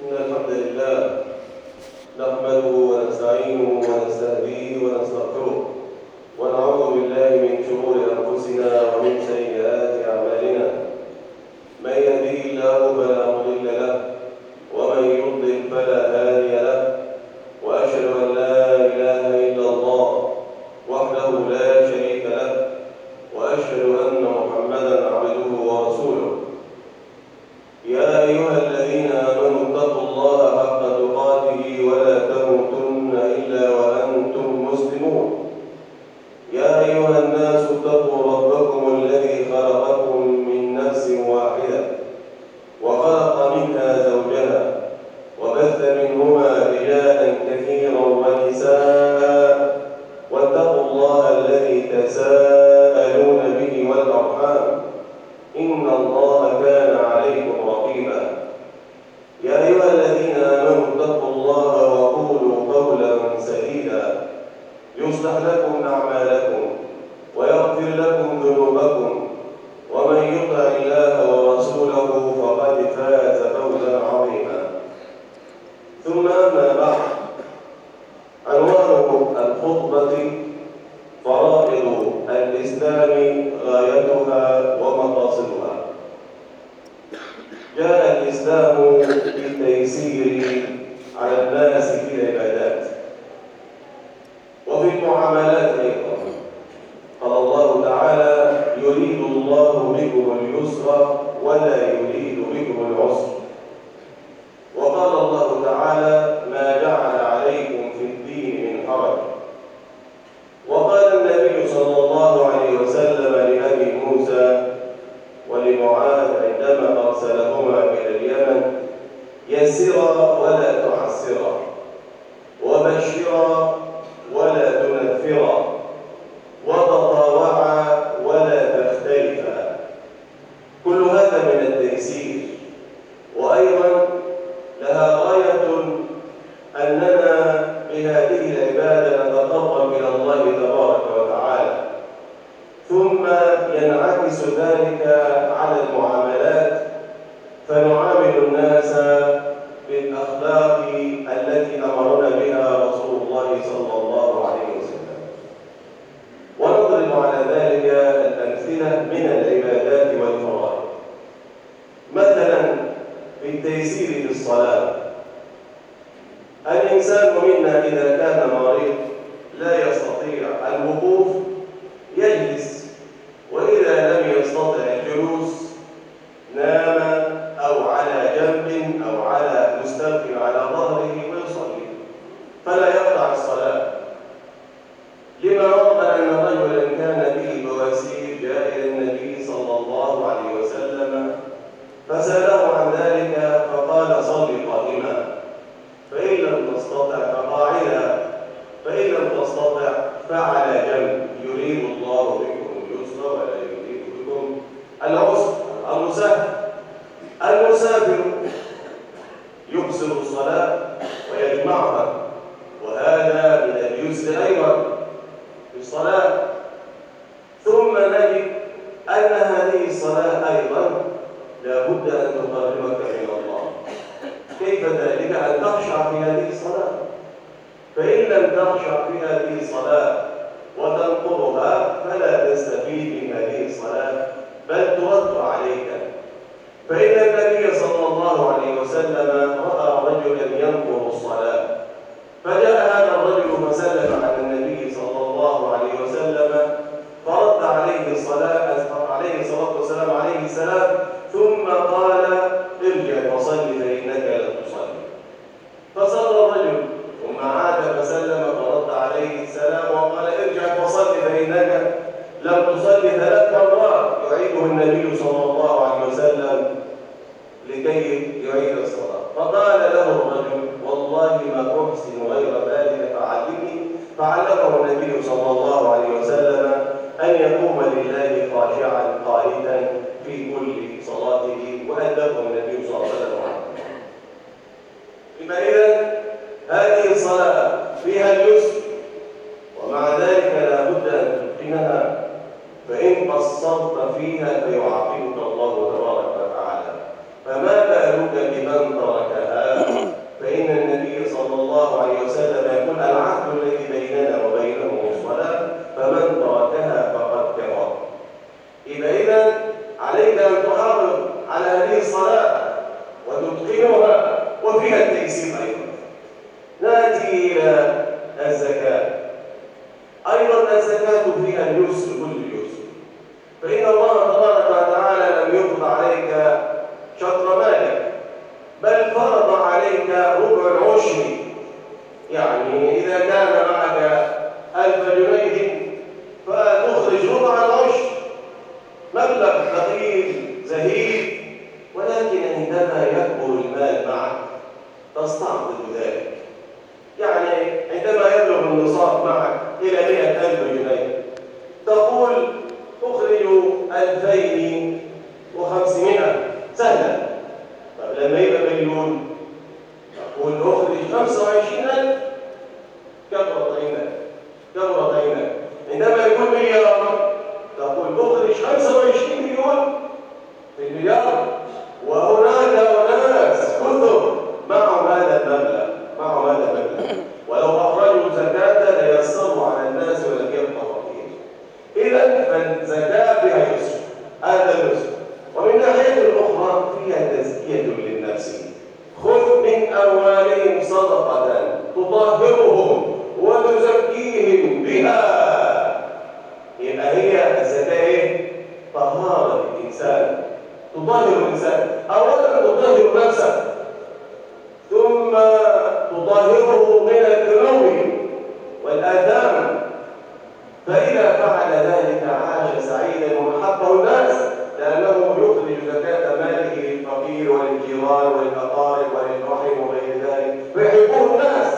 إن الحمد لله نحمده ونستعينه ونستهديه ونستغفره ونعوذ بالله من شرور أنفسنا ومن سيئات أعمالنا. من يهده الله فلا مضل له ومن يضلل فلا هادي له، وأشهد أن لا إله إلا الله وحده لا شريك له، وأشهد أن محمدًا عبده ورسوله. يا أيها الذين آمنوا اتقوا الله حق تقاته ولا تموتن إلا وأنتم مسلمون. يا أيها الناس اتقوا ربكم الذي خلقكم من نفس واحدة وخلق منها زوجها وبث منهما رجالا كثيرا ونساء، واتقوا الله الذي تساءلون به والأرحام إن الله كان عليكم رقيبا. يا أيها الذين آمنوا اتقوا الله وقولوا قولا سديدا يصلح لكم أعمالكم ويغفر لكم ذنوبكم، ومن يطع الله ورسوله فقد فاز فوزا عظيما. ثم أما بعد، عنوان الخطبة فرائض الإسلام غايتها ومقاصدها. جاء الإسلام بالتيسير على الناس في العبادات وفي المعاملات أيضا. قال الله تعالى: يريد الله بكم اليسر ولا يريد بكم العسر. وقال الله تعالى: ما جعل عليكم في الدين من حرج. وقال النبي صلى الله عليه وسلم لأبي موسى ولمعاذ عندما أرسلهما إلى اليمن: يسرا ولا تعسرا، وبشرا ولا تنفرا، وتطاوعا ولا تختلفا. كل هذا من التيسير. وأيضا لها غاية أننا بهذه العبادة نتقرب إلى الله تبارك وتعالى، ثم ينعكس ذلك على المعاملات، فنعامل الناس بالأخلاق التي أمرنا بها رسول الله صلى الله عليه وسلم. ونضرب على ذلك الأمثلة من العبادات والفرائض. مثلا في التيسير في الصلاة، الإنسان منا إذا كان مريض لا يستطيع الوقوف يجلس، وإذا لم يستطع الجلوس نام أو على جنب أو على مستلقٍ على ظهره ويصلي، فلا يقطع الصلاة. لما رغم أن رجلا كان به بواسير جاء إلى النبي صلى الله عليه وسلم فسأله عن ذلك فقال: صل قائما، فإن لم تستطع فقاعدا، فإن لم تستطع فعلى جنب. يريد الله بكم اليسر ولا يريد بكم العسر. الأمر سهل. المسافر يقصر الصلاة ويجمعها، وهذا من اليسر أيضا في الصلاة. ثم نجد أن هذه الصلاة أيضا لا بد أن تقربك إلى الله. كيف ذلك؟ أن تخشع في هذه الصلاة. فإن لم تخشع في هذه الصلاة وتنقضها فلا تستفيد من هذه الصلاة، بل ترد عليك. فإن النبي صلى الله عليه وسلم رأى رجلا ينقض الصلاة، فجاء هذا الرجل فسلم على النبي صلى الله عليه وسلم، فرد عليه الصلاة والسلام عليه السلام، ثم قال: ارجع فصل فإنك لم تصلي. فصلى الرجل ثم عاد فسلم فرد عليه السلام وقال: ارجع فصل فإنك لم تصلي. 3 مرات يعيده النبي صلى الله عليه وسلم لكي يعيد الصلاة. فقال له الرجل: والله ما أحسن غير ذلك فعلمني. فعلمه النبي صلى الله عليه وسلم أن يقوم لله خاشعا قانتا في كل صلاته، وأدبه النبي صلى الله عليه وسلم. إذن هذه الصلاة فيها اليسر، ومع ذلك لا بد أن تتقنها، فإن قصرت فيها فيعاقبك الله تبارك وتعالى. فما بالك بمن تركها بخيل زهيد، ولكن عندما يكبر المال معك تستعبد ذلك. يعني عندما يبلغ النصاب معك إلى 100,000 جنيه تقول أخرج 2500 سهلة. طب لما يبقى مليون تقول أخرج 25,000. كبرت عينك كبرت عينك. عندما يكون مليار تقول أخرج 25 مليون في المليار. وهناك أناس كثر معهم هذا المبلغ ولو أخرجوا زكاة ليسروا على الناس ولم يبقى فقير. إذا فالزكاة بها يسر، هذا اليسر. ومن ناحية أخرى فيها تزكية للنفس. خذ من أموالهم صدقة تطهرهم وتزكيهم بها. يبقى هي الزكاة طهارة الإنسان، تطهر الإنسان. أولا تطهر نفسك، ثم تطهره من الذنوب والآثام. فإذا فعل ذلك عاش سعيدا وأحبه الناس، لأنه يخرج زكاة ماله للفقير وللجيران وللأقارب وللرحم وغير ذلك، ويحبه الناس.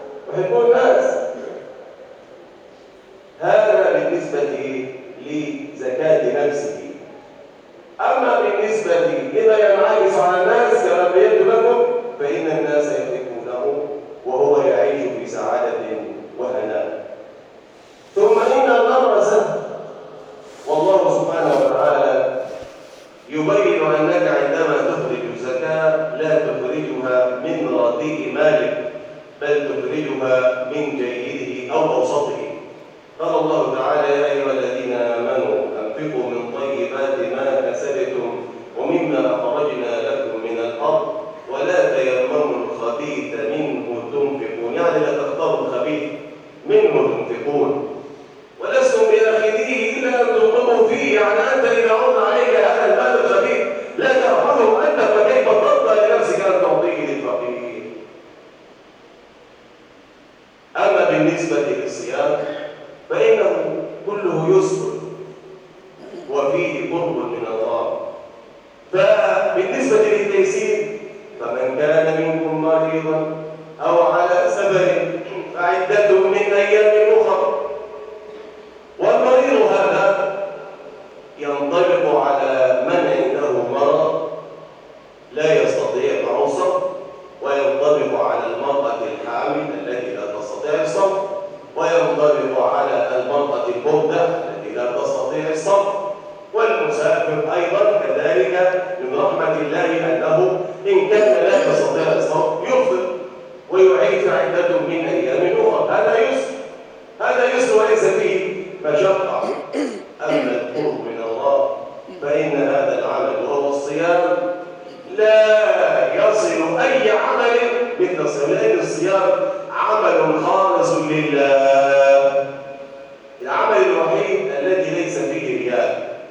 هذا بالنسبة لزكاة نفسه. أما بالنسبة لما ينعكس على الناس كما بينت لكم، فإن الناس يحبونه وهو يعيش في سعادة وهناء. ثم إن الأمر سهل، والله سبحانه وتعالى يبين أنك عندما تخرج الزكاة لا تخرجها من رديء مالك، بل تخرجها من جيده أو أوسطه. قال الله تعالى: يا أيها الذين آمنوا أنفقوا من طيبات ما كسبتم ومما أخرجنا لكم من الأرض ولا تيمموا الخبيث منه تنفقون. يعني لا تختاروا الخبيث منه تنفقون ولستم بآخذيه إلا أن تنفقوا فيه. يعني أنت إذا عرض عليك هذا المال الخبيث لا تأخذه أنت، فكيف ترضى لنفسك أن تعطيه للفقير؟ أما بالنسبة للصيام فإنه كله يسر وفيه قرب من الله. فبالنسبة للتيسير فمن كان منكم مريضا أو على سفر فعدة من أيام أخر. والمريض هذا ينطبق على من عنده مرض لا يستطيع العصر، وينطبق على المرأة الحامل التي لا تستطيع الصبر، وينطبق على المرأة المرضع التي لا تستطيع الصبر، والمسافر أيضا كذلك. من رحمة الله أنه إن كان لا يستطيع الصبر يفطر ويعيد عدة من أيام أخرى. هذا يسر وليس فيه مشقة. أما القرب من الله فإن هذا العمل وهو الصيام لا يصل أي عمل مثل الصيام، لأن الصيام عمل خالص لله، العمل الوحيد الذي ليس فيه رياء،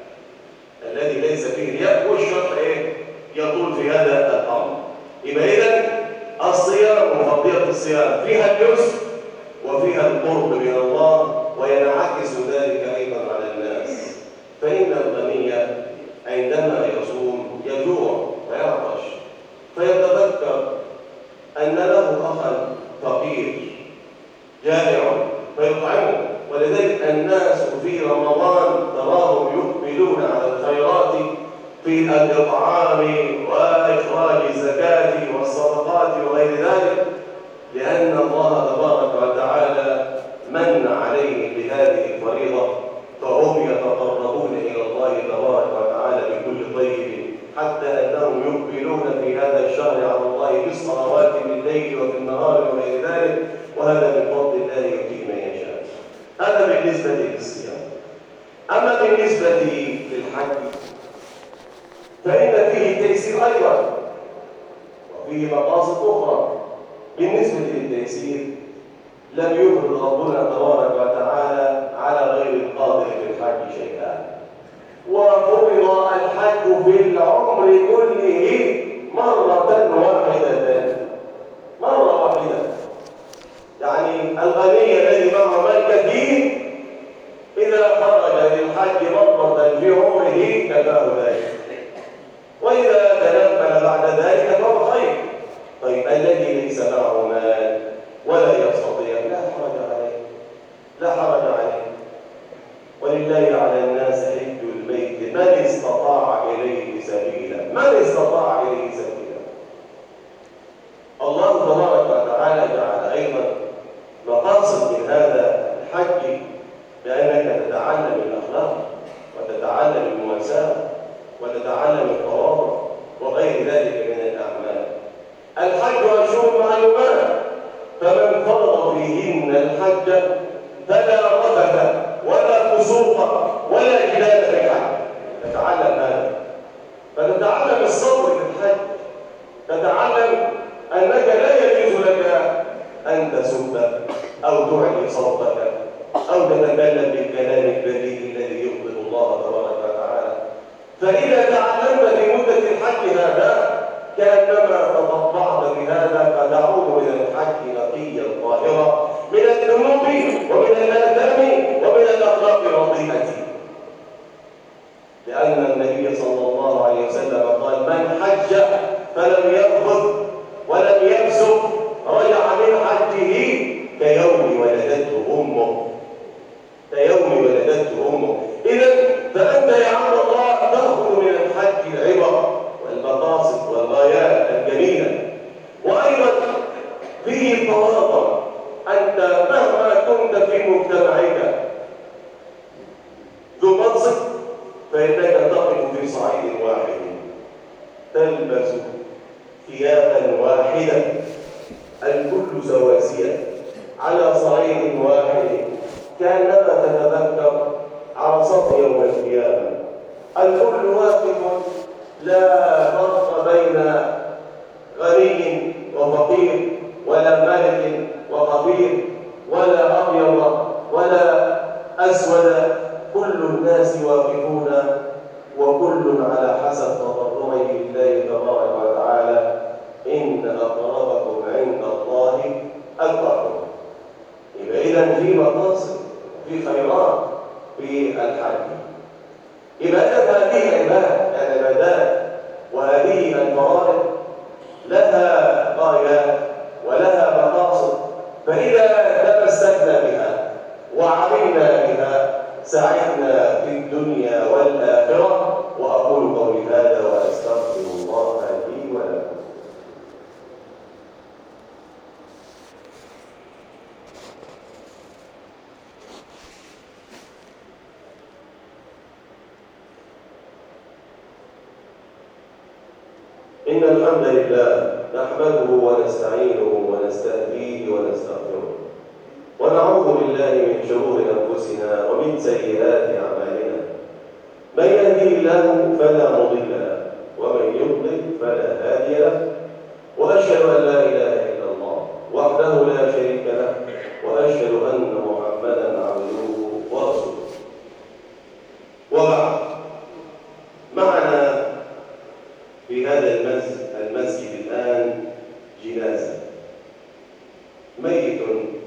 والشرع يطول في هذا الأمر. يبقى إذن الصيام وفضيلة الصيام فيها اليسر وفيها القرب من الله، وينعكس ذلك أيضا على الناس. فإن الغني عندما يصوم يجوع ويعطش، فيتذكر أن له أخا فقير جائع فيطعمه. ولذلك الناس في رمضان تراهم يقبلون على الخيرات في الإطعام وإخراج الزكاة والصدقات وغير ذلك، لأن الله تبارك وتعالى من عليه بهذه الفريضة، فهم يتقربون إلى الله تبارك وتعالى بكل طيب، حتى أنهم يقبلون في هذا الشهر على الله بالصلوات بالليل وفي النهار وغير ذلك، وهذا من فضل الله يؤتيه من يشاء. هذا بالنسبة للصيام. أما بالنسبة للحج فإن فيه تيسير أيضا وفيه مقاصد أخرى. بالنسبة للتيسير لم يفرض ربنا تبارك وتعالى على غير القادر في الحج شيئا، وفرض الحج في العمر كله مرة واحدة. يعني الغني الذي معه مال كثير إذا خرج للحج مرة في عمره كفاه ذلك. من استطاع إليه سبيلا. الله تبارك وتعالى جعل أيضا مقاصد من هذا الحج بأنك تتعلم الأخلاق وتتعلم المواساة وتتعلم التواضع وغير ذلك من الأعمال. الحج أشهر معلومات، فمن فرض فيهن الحج فلا رفث ولا فسوق ولا جدال في الحج. تتعلم هذا، فتتعلم الصبر في الحج، تتعلم أنك لا يجوز لك أن تسب أو تعلي صوتك أو تتكلم بالكلام البذيء الذي يغضب الله تبارك وتعالى. فإذا تعلمت في مدة الحج هذا كأنما تطبعت بهذا، فتعود من الحج نقيا طاهرا من الذنوب ومن الآثام ومن الأخلاق الرديئة. لأن النبي صلى الله عليه وسلم قال: من حج فلم يرفث ولم يفسق رجع من حجه كيوم ولدته أمه. كيوم ولدته أمه. إذن فأنت يا عبد الله تأخذ من الحج العبر والمقاصد والغايات الجميلة، وأيضا فيه التواضع. أنت مهما كنت في مجتمعك ذو منصب فإنك تقف في صعيد واحد، تلبس ثيابا واحدة، الكل سواسية على صعيد واحد، كأنما تتذكر عرصات يوم القيامة. الكل واقف، لا فرق بين غني وفقير ولا ملك وقبيل ولا أبيض ولا أسود، كل الناس واقفون وكل على حسب تضرعه لله تبارك وتعالى: إن أقربكم عند الله أتقاكم. يبقى إذن في مقاصد، في خيرات في الحج. عبادة هذه العبادات وهذه الفرائض لها غايات ولها مقاصد، فإذا تمسكنا بها وعملنا بها سعدنا في الدنيا والآخرة. وأقول قولي هذا وأستغفر الله لي ولكم. إن الحمد لله نحمده ونستعينه ونستهديه ونستغفره، ونعوذ بالله من شرور أنفسنا ومن سيئات أعمالنا. من يهدي الله فلا مضل له، ومن يضلل فلا هادي له. وأشهد أن لا إله إلا الله وحده لا شريك له، وأشهد أن محمدا عبده ورسوله. وبعد، معنا في هذا المسجد الآن جنازة، ميت،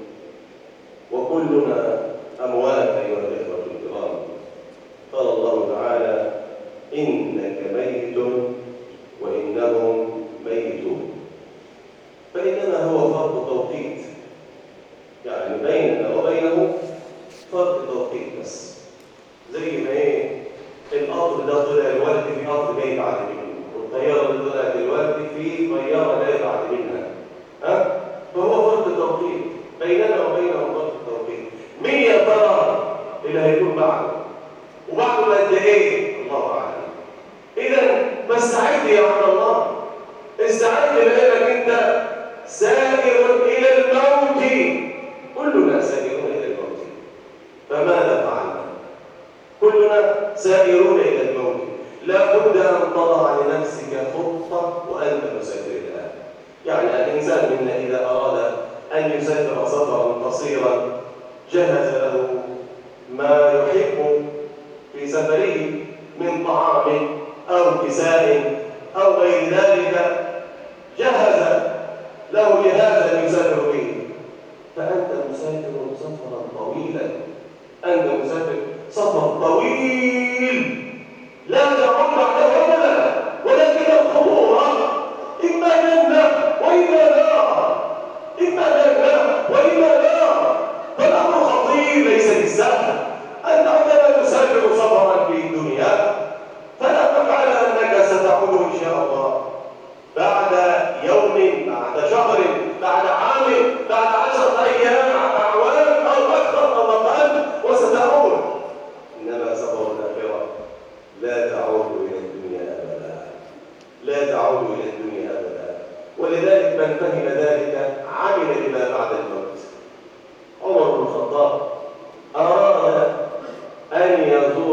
وكلنا أموات أيها الإخوة الكرام. قال الله تعالى: إنك ميت وإنهم ميتون. فإنما هو فرق توقيت، يعني بيننا وبينه فرق توقيت بس. زي ما القطر ده طلع الوقت في قطر جاي بعد منه، والطيارة اللي طلعت الوقت في طيارة جاية بعد منها. فهو فرق توقيت بيننا وبينهم، فرق توقيت. مين يا ترى اللي هيكون بعده؟ وبعده قد ايه؟ الله اعلم. اذا فاستعد يا عبد الله، استعد لانك انت سائر الى الموت. كلنا سائرون الى الموت، فماذا فعلنا؟ كلنا سائرون الى الموت. لا بد ان تضع لنفسك خطه وانت مسافر الان. يعني الانسان منا اذا اراد ان يسافر سفرا قصيرا جهز له ما يحب في سفره من طعام أو كساء أو غير ذلك، جهز له لهذا يسافر به. فأنت مسافر سفرا طويلا، أنت مسافر سفر طويل لا تعود بعده أبدا، ولكن الخطورة إما جنة وإما نار، إما جنة وإما نار. فالأمر خطير ليس بالسهل. أنت عندما تسافر سفرا في الدنيا فلا تفعل أنك ستعود إن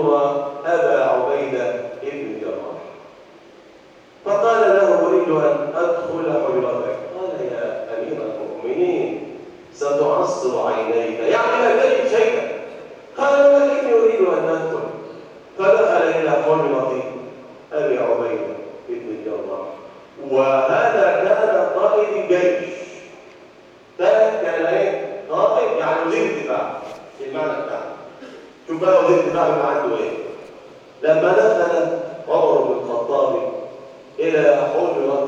يزور أبا عبيدة بن الجراح، فقال له: أريد أن أدخل حجرتك. قال: يا أمير المؤمنين ستعصر عينيك، يعني لا تجد شيئا. قال: ولكني أريد أن أدخل. فدخل إلى حجرة أبي عبيدة بن الجراح، وهذا كان قائد الجيش. ده كان ايه؟ قائد، يعني وزير الدفاع في المعنى بتاعه. شوف بقى وزير الدفاع اللي عنده ايه. لما دخل عمر بن الخطاب الى حجرة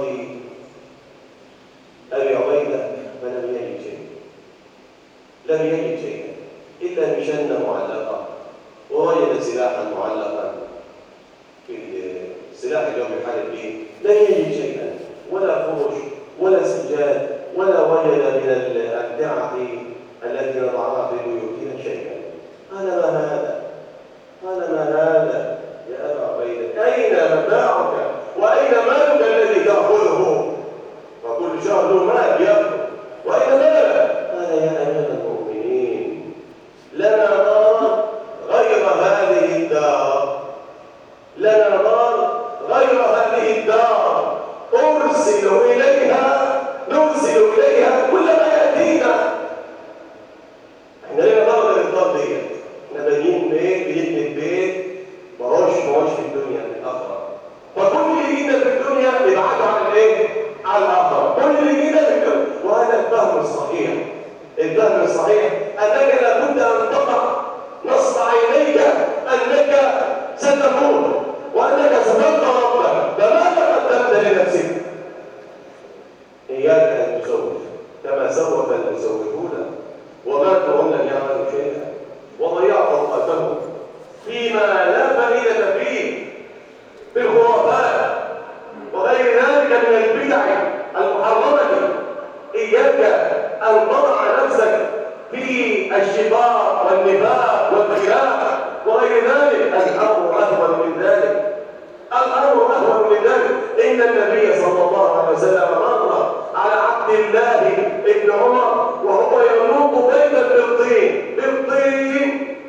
ابي عبيدة فلم يجد شيئا، لم يجد شيئا الا مشنة معلقة، ووجد سلاحا معلقا في السلاح اللي هو بيحارب به. لم يجد شيئا، ولا فرش ولا سجاد، ولا وجد من الأمتعة التي نضعها في بيوتنا شيئا. قال: ما هذا؟ قال: ما هذا يا أبا عبيدة؟ أين متاعك وأين مالك الذي تأخذه؟ فكل شهر له مال يأخذ، وأين مالك؟ قال: يا أمير المؤمنين، لنا نار غير هذه الدار، لنا نار غير هذه الدار نرسل إليها كل ما يأتينا. احنا لنا نار غير الدار ديت. احنا بانيين بيت، بنبني بيت ماهوش في الدنيا، في الآخرة. فكل اللي جينا في الدنيا نبعده عن الايه؟ على الآخرة. كل اللي جينا في الدنيا، وهذا الفهم الصحيح. الفهم الصحيح أنك لابد أن تضع نصب عينيك أنك ستموت وأنك ستلقى ربك، فماذا قدمت لنفسك؟ إياك أن تسوف كما سوف المسوفون، وماتوا هم لم يعملوا شيئا، وضيعوا أوقاتهم فيما لا فائدة فيه، في الخرافات وغير ذلك من البدع المحرمة. إياك أن تضع نفسك في الشقاق والنفاق والخلاف وغير ذلك. الأمر أهون من ذلك، الأمر أهون من ذلك. إن النبي صلى الله عليه وسلم مر على عبد الله بن عمر وهو ينوط بيتا بالطين،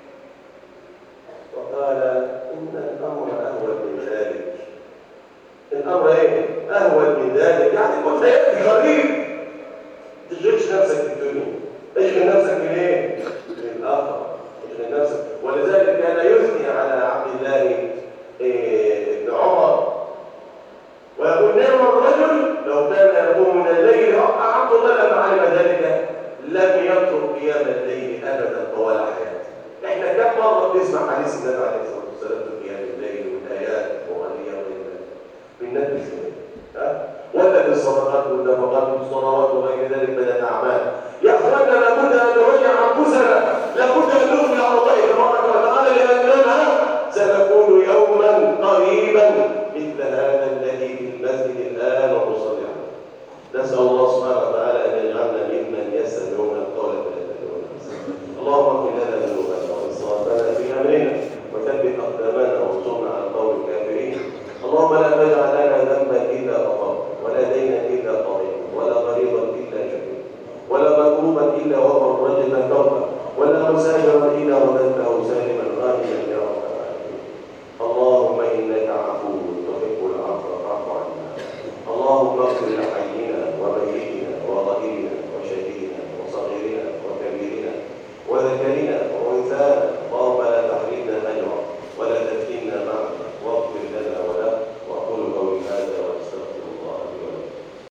وقال: إن الأمر أهون من ذلك. الأمر إيه؟ أهون من ذلك، يعني كنت هيأتي قريب. ما تشغلش نفسك بالدنيا، اشغل نفسك بالايه؟ بالآخرة. اشغل نفسك. ولذلك كان يثني على عبد الله بن عمر ويقول: نعم الرجل لو كان يقوم من الليل. عبد الله لما علم ذلك لم يترك قيام الليل ابدا طوال حياته. احنا كم مره بنسمع حديث النبي عليه الصلاه والسلام في قيام الليل والايات القرانيه وغيرها بالنبي ولا بالصدقات والنفقات والصلوات وغير ذلك من الاعمال. يا اخوانا لابد ان نراجع انفسنا، لابد ان نقبل على الله تبارك وتعالى، لاننا سنكون يوما قريبا مثل هذا الذي في المسجد الان ونصلي عليه. نسال الله سبحانه وتعالى ان يجعلنا ممن يستمعون القول فيتبعون احسنه. اللهم اغفر لنا ذنوبنا واسرافنا في امرنا وثبت اقدامنا وانصرنا على القوم الكافرين. اللهم لا تجعل لنا ذنبا الا غفرته، ولا دينا الا قضيته، ولا مريضا الا شفيته، ولا مكروبا الا وفرجت كربه، ولا مسافرا الا رددته سالما غانما